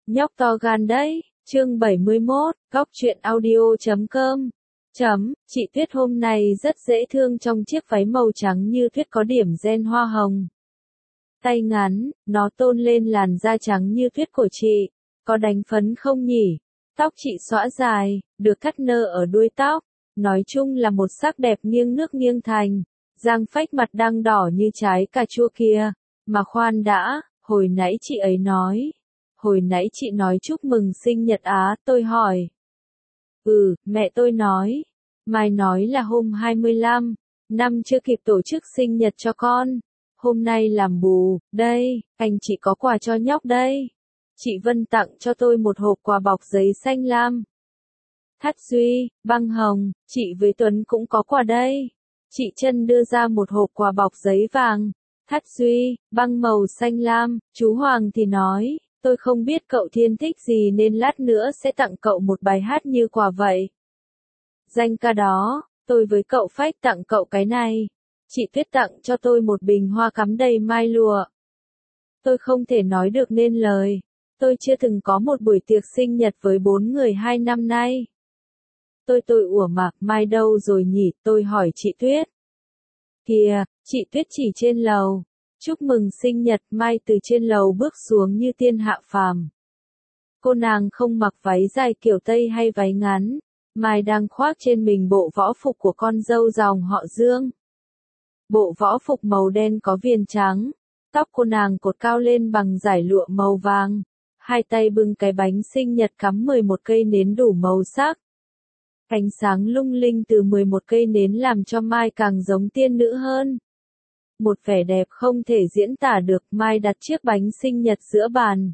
Nhóc to gan đấy, chương 71, góc truyện audio.com. Chị Tuyết hôm nay rất dễ thương trong chiếc váy màu trắng như tuyết có điểm ren hoa hồng. Tay ngắn, nó tôn lên làn da trắng như tuyết của chị. Có đánh phấn không nhỉ? Tóc chị xõa dài, được cắt nơ ở đuôi tóc. Nói chung là một sắc đẹp nghiêng nước nghiêng thành. Giang phách mặt đang đỏ như trái cà chua kia. Mà khoan đã, hồi nãy chị ấy nói. Hồi nãy chị nói chúc mừng sinh nhật á, tôi hỏi. Mẹ tôi nói. Mai nói là hôm 25, năm chưa kịp tổ chức sinh nhật cho con. Hôm nay làm bù, đây, anh chị có quà cho nhóc đây. Chị Vân tặng cho tôi một hộp quà bọc giấy xanh lam. Thắt Duy, băng hồng, chị với Tuấn cũng có quà đây. Chị Trân đưa ra một hộp quà bọc giấy vàng. Thắt Duy, băng màu xanh lam, chú Hoàng thì nói. Tôi không biết cậu Thiên thích gì nên lát nữa sẽ tặng cậu một bài hát như quà vậy. Danh ca đó, tôi với cậu Phách tặng cậu cái này. Chị Tuyết tặng cho tôi một bình hoa cắm đầy mai lụa. Tôi không thể nói được nên lời. Tôi chưa từng có một buổi tiệc sinh nhật với 4 người 2 năm nay. Tôi ủa mà, Mai đâu rồi nhỉ? Tôi hỏi chị Tuyết. Kìa, chị Tuyết chỉ trên lầu. Chúc mừng sinh nhật. Mai từ trên lầu bước xuống như tiên hạ phàm. Cô nàng không mặc váy dài kiểu Tây hay váy ngắn. Mai đang khoác trên mình bộ võ phục của con dâu dòng họ Dương. Bộ võ phục màu đen có viền trắng. Tóc cô nàng cột cao lên bằng dải lụa màu vàng. Hai tay bưng cái bánh sinh nhật cắm 11 cây nến đủ màu sắc. Ánh sáng lung linh từ 11 cây nến làm cho Mai càng giống tiên nữ hơn. Một vẻ đẹp không thể diễn tả được. Mai đặt chiếc bánh sinh nhật giữa bàn.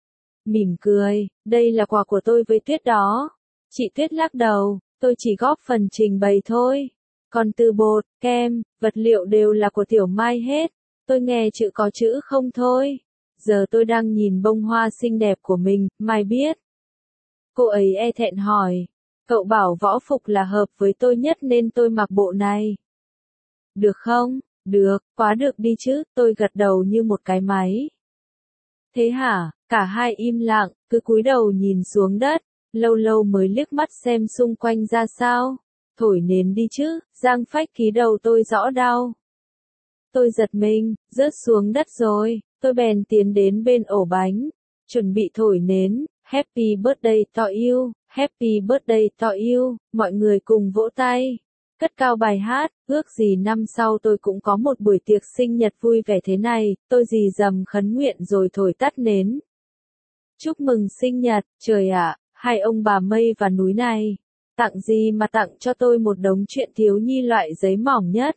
Mỉm cười, đây là quà của tôi với Tuyết đó. Chị Tuyết lắc đầu, tôi chỉ góp phần trình bày thôi. Còn từ bột, kem, vật liệu đều là của Tiểu Mai hết. Tôi nghe chữ có chữ không thôi. Giờ tôi đang nhìn bông hoa xinh đẹp của mình, Mai biết. Cô ấy e thẹn hỏi. Cậu bảo võ phục là hợp với tôi nhất nên tôi mặc bộ này. Được không? Được, quá được đi chứ, tôi gật đầu như một cái máy. Thế hả? Cả hai im lặng, cứ cúi đầu nhìn xuống đất. Lâu lâu mới liếc mắt xem xung quanh ra sao. Thổi nến đi chứ, Giang Phách ký đầu tôi rõ đau. Tôi giật mình, rớt xuống đất rồi, tôi bèn tiến đến bên ổ bánh. Chuẩn bị thổi nến, Happy birthday to you, Happy birthday to you, mọi người cùng vỗ tay. Cất cao bài hát, ước gì năm sau tôi cũng có một buổi tiệc sinh nhật vui vẻ thế này, tôi rì rầm khấn nguyện rồi thổi tắt nến. Chúc mừng sinh nhật, trời ạ, hai ông bà mây và núi này. Tặng gì mà tặng cho tôi một đống chuyện thiếu nhi loại giấy mỏng nhất.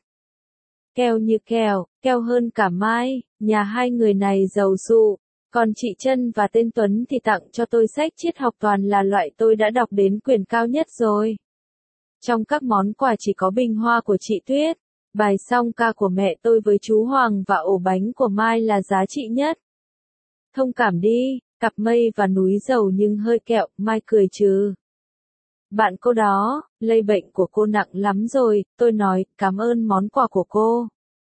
Keo như keo, keo hơn cả Mai, nhà hai người này giàu sụ. Còn chị Trân và tên Tuấn thì tặng cho tôi sách triết học toàn là loại tôi đã đọc đến quyển cao nhất rồi. Trong các món quà chỉ có bình hoa của chị Tuyết, bài song ca của mẹ tôi với chú Hoàng và ổ bánh của Mai là giá trị nhất. Thông cảm đi, cặp mây và núi giàu nhưng hơi kẹo, Mai cười trừ. Bạn cô đó, lây bệnh của cô nặng lắm rồi, tôi nói, cảm ơn món quà của cô.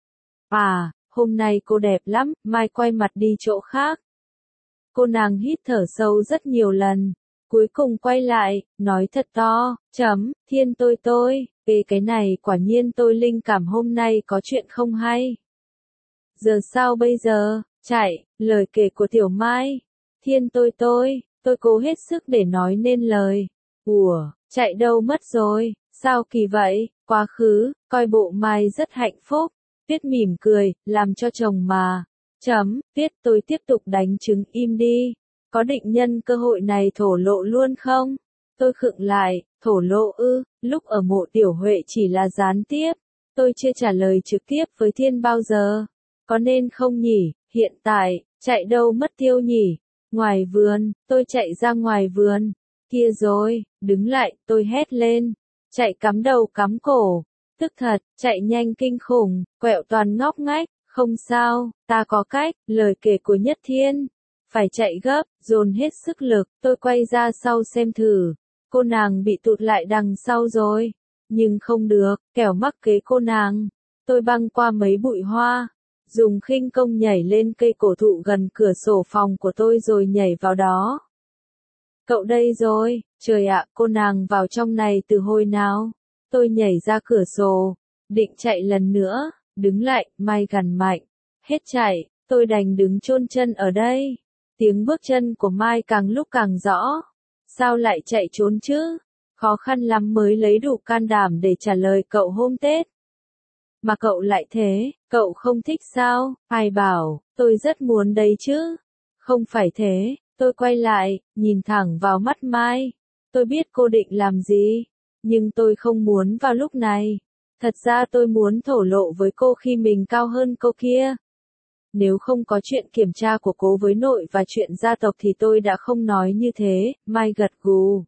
À, hôm nay cô đẹp lắm, Mai quay mặt đi chỗ khác. Cô nàng hít thở sâu rất nhiều lần, cuối cùng quay lại, nói thật to, Thiên tôi, về cái này quả nhiên tôi linh cảm hôm nay có chuyện không hay. Giờ sao bây giờ, chạy, lời kể của Tiểu Mai. Thiên tôi cố hết sức để nói nên lời. Chạy đâu mất rồi, sao kỳ vậy, quá khứ, coi bộ Mai rất hạnh phúc. Tuyết mỉm cười, làm cho chồng mà. Tuyết tôi tiếp tục đánh trứng im đi. Có định nhân cơ hội này thổ lộ luôn không? Tôi khựng lại, thổ lộ ư, lúc ở mộ Tiểu Huệ chỉ là gián tiếp. Tôi chưa trả lời trực tiếp với Thiên bao giờ. Có nên không nhỉ, hiện tại, chạy đâu mất tiêu nhỉ? Ngoài vườn, tôi chạy ra ngoài vườn. Kia rồi, đứng lại, tôi hét lên. Chạy cắm đầu cắm cổ. Tức thật, chạy nhanh kinh khủng, quẹo toàn ngóc ngách. Không sao, ta có cách, lời kể của Nhất Thiên. Phải chạy gấp, dồn hết sức lực, tôi quay ra sau xem thử. Cô nàng bị tụt lại đằng sau rồi. Nhưng không được, kẻo mắc kế cô nàng. Tôi băng qua mấy bụi hoa. Dùng khinh công nhảy lên cây cổ thụ gần cửa sổ phòng của tôi rồi nhảy vào đó. Cậu đây rồi, trời ạ, cô nàng vào trong này từ hồi nào? Tôi nhảy ra cửa sổ, định chạy lần nữa, đứng lại, Mai gằn mạnh. Hết chạy, tôi đành đứng chôn chân ở đây. Tiếng bước chân của Mai càng lúc càng rõ. Sao lại chạy trốn chứ? Khó khăn lắm mới lấy đủ can đảm để trả lời cậu hôm Tết. Mà cậu lại thế, cậu không thích sao? Ai bảo, tôi rất muốn đấy chứ. Không phải thế, tôi quay lại, nhìn thẳng vào mắt Mai. Tôi biết cô định làm gì, nhưng tôi không muốn vào lúc này. Thật ra tôi muốn thổ lộ với cô khi mình cao hơn cô kia. Nếu không có chuyện kiểm tra của cô với nội và chuyện gia tộc thì tôi đã không nói như thế, Mai gật gù.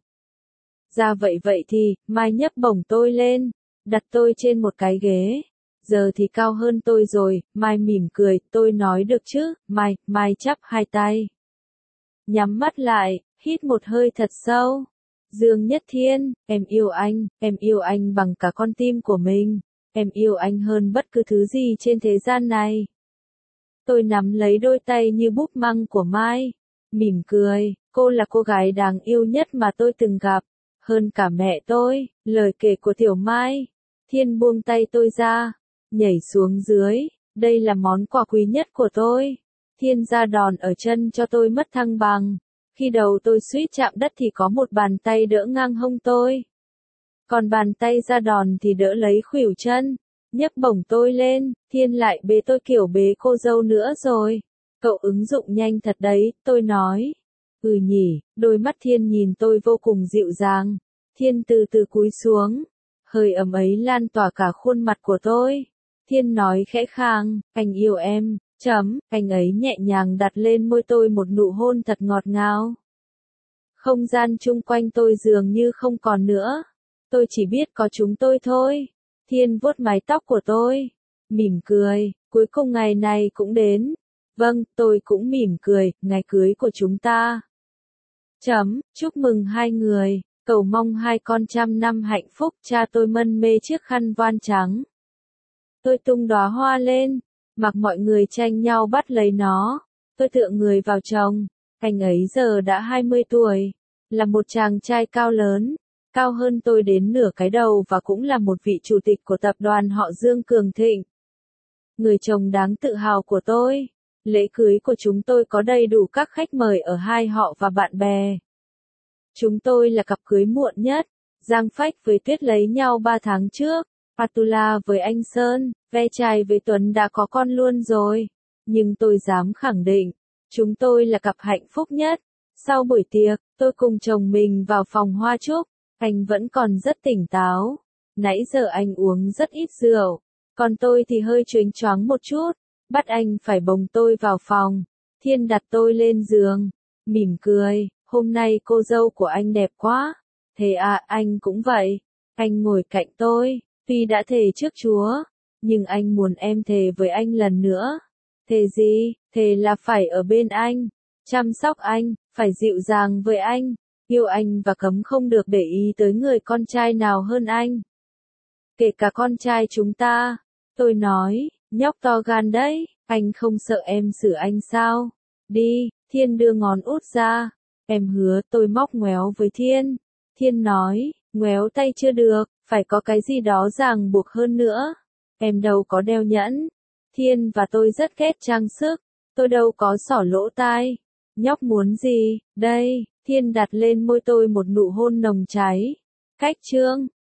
Ra vậy thì, Mai nhấc bổng tôi lên, đặt tôi trên một cái ghế. Giờ thì cao hơn tôi rồi, Mai mỉm cười, tôi nói được chứ, Mai chắp hai tay. Nhắm mắt lại, hít một hơi thật sâu. Dương Nhất Thiên, em yêu anh bằng cả con tim của mình, em yêu anh hơn bất cứ thứ gì trên thế gian này. Tôi nắm lấy đôi tay như búp măng của Mai, mỉm cười, cô là cô gái đáng yêu nhất mà tôi từng gặp, hơn cả mẹ tôi, lời kể của Tiểu Mai. Thiên buông tay tôi ra, nhảy xuống dưới, đây là món quà quý nhất của tôi. Thiên ra đòn ở chân cho tôi mất thăng bằng. Khi đầu tôi suýt chạm đất thì có một bàn tay đỡ ngang hông tôi. Còn bàn tay ra đòn thì đỡ lấy khuỷu chân. Nhấc bổng tôi lên, Thiên lại bế tôi kiểu bế cô dâu nữa rồi. Cậu ứng dụng nhanh thật đấy, tôi nói. Ừ nhỉ, đôi mắt Thiên nhìn tôi vô cùng dịu dàng. Thiên từ từ cúi xuống. Hơi ấm ấy lan tỏa cả khuôn mặt của tôi. Thiên nói khẽ khàng, anh yêu em. Anh ấy nhẹ nhàng đặt lên môi tôi một nụ hôn thật ngọt ngào. Không gian chung quanh tôi dường như không còn nữa. Tôi chỉ biết có chúng tôi thôi. Thiên vuốt mái tóc của tôi, mỉm cười, cuối cùng ngày này cũng đến. Vâng, tôi cũng mỉm cười, ngày cưới của chúng ta. Chúc mừng hai người, cầu mong hai con trăm năm hạnh phúc. Cha tôi mân mê chiếc khăn voan trắng. Tôi tung đóa hoa lên, mặc mọi người tranh nhau bắt lấy nó. Tôi tựa người vào chồng, anh ấy giờ đã 20 tuổi, là một chàng trai cao lớn, cao hơn tôi đến nửa cái đầu và cũng là một vị chủ tịch của tập đoàn họ Dương cường thịnh. Người chồng đáng tự hào của tôi. Lễ cưới của chúng tôi có đầy đủ các khách mời ở hai họ và bạn bè. Chúng tôi là cặp cưới muộn nhất. Giang Phách với Tuyết lấy nhau 3 tháng trước. Atula với anh Sơn, ve chai với Tuấn đã có con luôn rồi. Nhưng tôi dám khẳng định, chúng tôi là cặp hạnh phúc nhất. Sau buổi tiệc, tôi cùng chồng mình vào phòng hoa chúc. Anh vẫn còn rất tỉnh táo. Nãy giờ anh uống rất ít rượu. Còn tôi thì hơi chếnh choáng một chút. Bắt anh phải bồng tôi vào phòng. Thiên đặt tôi lên giường. Mỉm cười, hôm nay cô dâu của anh đẹp quá. Thế à, anh cũng vậy. Anh ngồi cạnh tôi. Tuy đã thề trước Chúa, nhưng anh muốn em thề với anh lần nữa. Thề gì? Thề là phải ở bên anh, chăm sóc anh, phải dịu dàng với anh, yêu anh và cấm không được để ý tới người con trai nào hơn anh. Kể cả con trai chúng ta. Tôi nói, nhóc to gan đấy, anh không sợ em xử anh sao? Đi, Thiên đưa ngón út ra. Em hứa. Tôi móc ngoéo với Thiên. Thiên nói, ngoéo tay chưa được, phải có cái gì đó ràng buộc hơn nữa. Em đâu có đeo nhẫn. Thiên và tôi rất ghét trang sức. Tôi đâu có xỏ lỗ tai. Nhóc muốn gì? Đây, Thiên đặt lên môi tôi một nụ hôn nồng cháy. Cách chương